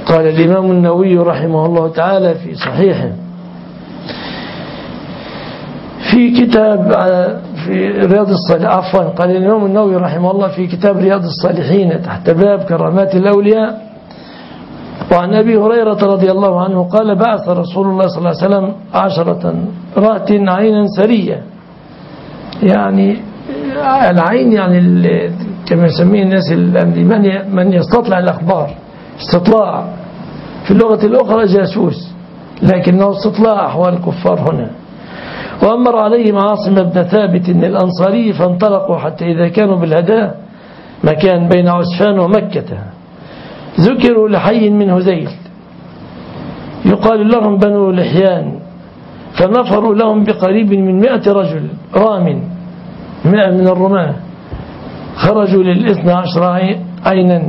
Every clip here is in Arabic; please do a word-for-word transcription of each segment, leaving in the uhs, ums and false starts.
قال الإمام النووي رحمه الله تعالى في صحيحه في كتاب في رياض الصالحين، عفوا قال الإمام النووي رحمه الله في كتاب رياض الصالحين تحت باب كرامات الأولياء، وعن أبي هريرة رضي الله عنه قال بعث رسول الله صلى الله عليه وسلم عشرة رات عينا سرية. يعني العين يعني كما يسميه الناس من من يستطلع الأخبار، استطلاع في اللغة الأخرى جاسوس، لكنه استطلاع أحوال الكفار هنا. وأمر عليهم عاصم بن ثابت الأنصاري فانطلقوا حتى إذا كانوا بالهداء مكان بين عسفان ومكة ذكروا لحي من هذيل يقال لهم بنو لحيان، فنفروا لهم بقريب من مئة رجل رام، مئة من الرماة خرجوا للإثنى عشر عينا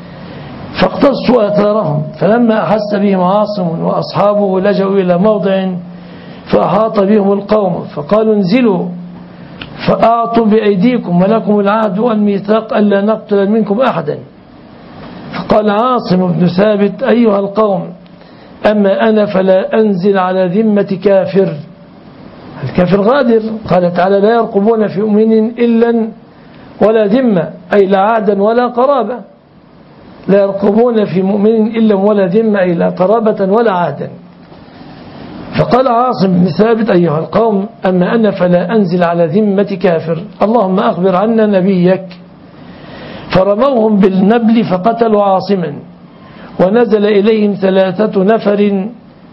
فاقتصوا أثارهم. فلما أحس بهم عاصم وأصحابه لجوا إلى موضع فأحاط بهم القوم فقالوا انزلوا فأعطوا بأيديكم ولكم العهد والميثاق ألا نقتل منكم أحدا. فقال عاصم بن ثابت أيها القوم أما أنا فلا أنزل على ذمة كافر. الكافر غادر، قال تعالى لا يرقبون في مؤمن إلا ولا ذمة، أي لا عهدا ولا قرابة، لا يرقبون في مؤمن إلا ولا ذمة، أي لا قرابة ولا عهدا. فقال عاصم بن ثابت أيها القوم أما أنا فلا أنزل على ذمة كافر، اللهم أخبر عنا نبيك. فرموهم بالنبل فقتلوا عاصما، ونزل إليهم ثلاثة نفر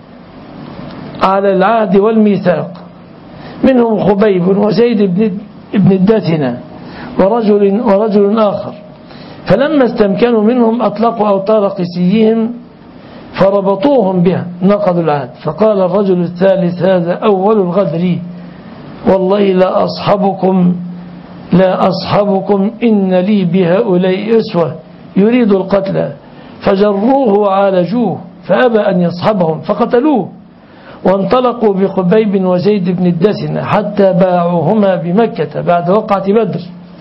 على العهد والميثاق، منهم خبيب وزيد بن الدثنة ورجل, ورجل آخر. فلما استمكنوا منهم أطلقوا أوتار قسيهم فربطوهم بها نقضوا العهد. فقال الرجل الثالث هذا أول الغدر والله لا أصحبكم لا أصحبكم إن لي بهؤلاء أسوة يريد القتل. فجروه وعالجوه فأبى أن يصحبهم فقتلوه، وانطلقوا بخبيب وزيد بن الدسنة حتى باعوهما بمكة بعد وقعة بدر.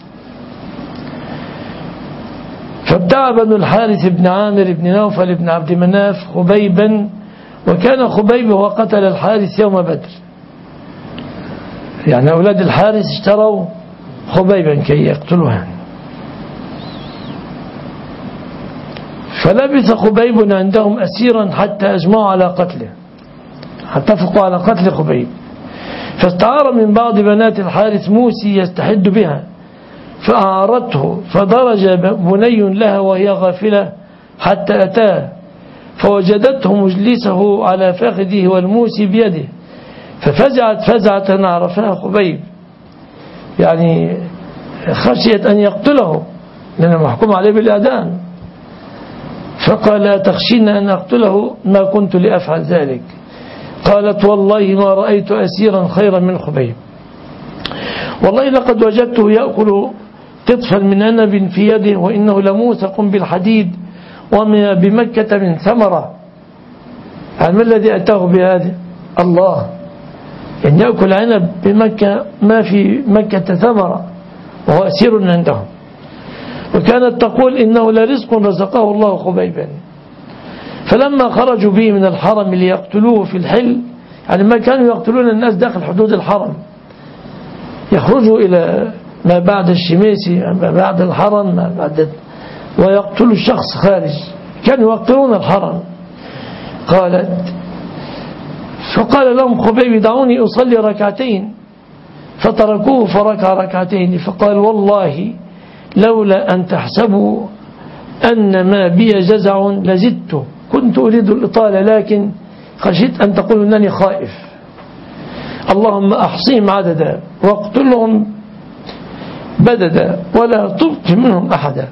فابتاع بنو الحارث بن عامر بن نوفل بن عبد مناف خبيبا، وكان خبيب هو قتل الحارث يوم بدر. يعني أولاد الحارث اشتروا خبيبا كي يقتلوها. فلبث خبيب عندهم أسيرا حتى أجمعوا على قتله، حتى اتفقوا على قتل خبيب. فاستعار من بعض بنات الحارث موسي يستحد بها فأعارته، فدرج بني لها وهي غافلة حتى أتاه فوجدته مجلسه على فخذه والموسي بيده، ففزعت فزعة عرفها خبيب، يعني خشيت أن يقتله لأنه محكوم عليه بالإعدام. فقال لا تخشين أن أقتله ما كنت لأفعل ذلك. قالت والله ما رأيت أسيرا خيرا من خبيب، والله لقد وجدته يأكل قطفا من عنب في يده وإنه لموثق بالحديد وما بمكة من ثمرة. يعني ما الذي أتاه بهذا؟ الله، أن يأكل عنب بمكة ما في مكة ثمرة وهو أسير عندهم. وكانت تقول إنه لرزق رزقه الله خبيبا. فلما خرجوا به من الحرم ليقتلوه في الحل، يعني ما كانوا يقتلون الناس داخل حدود الحرم، يخرجوا إلى ما بعد الشميسي ما بعد الحرم ما بعد ويقتلوا الشخص خارج، كانوا يقتلون الحرم. قالت فقال لهم خبيب دعوني أصلي ركعتين، فتركوه فركع ركعتين. فقال والله لولا أن تحسبوا أن ما بي جزع لزدت، كنت أريد الإطالة لكن خشيت أن تقولوا أنني خائف. اللهم أحصيهم عددا واقتلهم بددا ولا تبق منهم أحدا.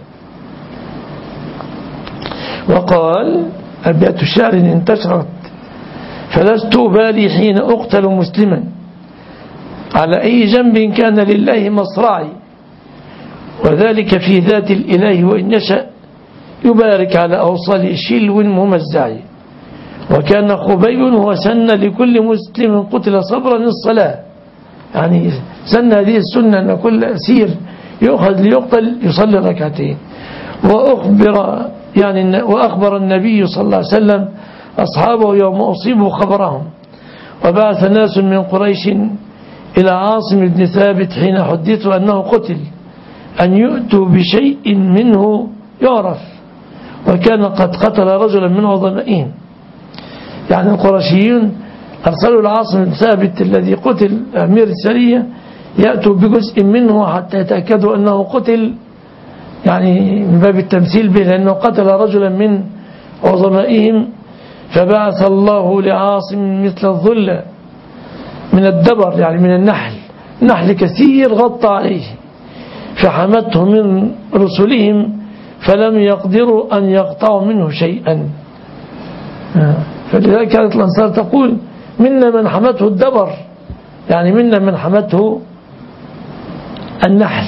وقال أبيات الشعر انتشرت فلست بالي حين أقتل مسلما على أي جنب كان لله مصرعي، وذلك في ذات الإله وإن يشأ يبارك على أوصال شلو ممزع. وكان خبيب هو سن لكل مسلم قتل صبرا الصلاة، يعني سن هذه السنة أن كل أسير يؤخذ ليقتل يصلي ركعتين. وأخبر يعني وأخبر النبي صلى الله عليه وسلم أصحابه يوم أصيبوا خبرهم. وبعث ناس من قريش إلى عاصم بن ثابت حين حدثوا أنه قتل أن يؤتوا بشيء منه يعرف، وكان قد قتل رجلا من عظمائهم. يعني القرشيون أرسلوا لعاصم بن ثابت الذي قتل أمير السرية يأتوا بجزء منه حتى يتأكدوا أنه قتل، يعني من باب التمثيل به، لأنه قتل رجلا من عظمائهم. فبعث الله لعاصم مثل الظل من الدبر، يعني من النحل، نحل كثير غطى عليه، فحمته من رسلهم فلم يقدروا أن يقطعوا منه شيئا. فلذلك كانت الأنصار تقول منا من حمته الدبر، يعني منا من حمته النحل.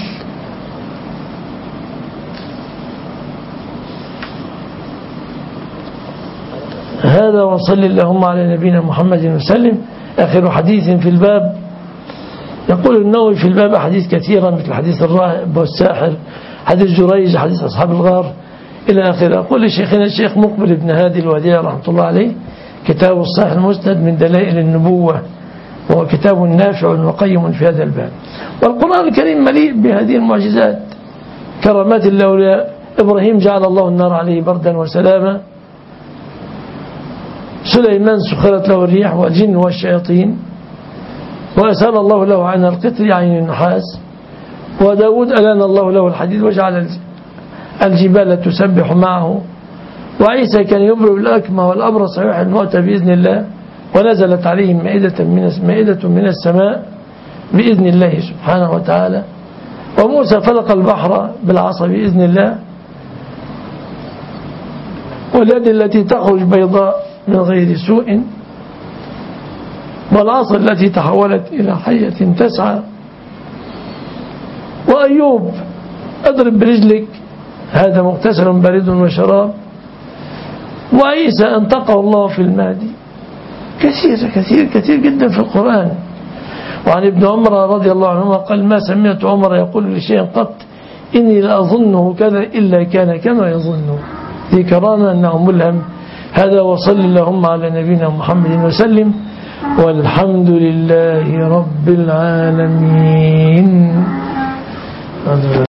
هذا وصل اللهم على نبينا محمد وسلم. آخر حديث في الباب. يقول النووي في الباب أحاديث كثيرة مثل حديث الراهب والساحر، حديث جريج، حديث أصحاب الغار إلى آخره. أقول لشيخنا الشيخ مقبل بن هادي الوديع رحمة الله عليه كتاب الصحيح المسند من دلائل النبوة، وهو كتاب نافع وقيم في هذا الباب. والقرآن الكريم مليء بهذه المعجزات، كرامات الأولياء. إبراهيم جعل الله النار عليه بردا وسلاما، سليمان سخرت له الريح والجن والشياطين، وأسال الله له عين القطر عين النحاس، وداود ألان الله له الحديد وجعل الجبال تسبح معه، وعيسى كان يبرئ الأكمى والأبرص ويحيي الموتى بإذن الله، ونزلت عليهم مائدة من مائدة من السماء بإذن الله سبحانه وتعالى، وموسى فلق البحر بالعصا بإذن الله، واليد التي تخرج بيضاء من غير سوء، والعصا التي تحولت إلى حية تسعى، وأيوب أضرب برجلك هذا مغتسل بارد وشراب، وعيسى أنطقه الله في المهدي. كثير كثير كثير جدا في القرآن. وعن ابن عمر رضي الله عنهما قال ما سمعت عمر يقول لشيء قط إني لأظنه كذا إلا كان كما يظن، ذي كرامة أنه ملهم. هذا وصل اللهم على نبينا محمد وسلم، والحمد لله رب العالمين.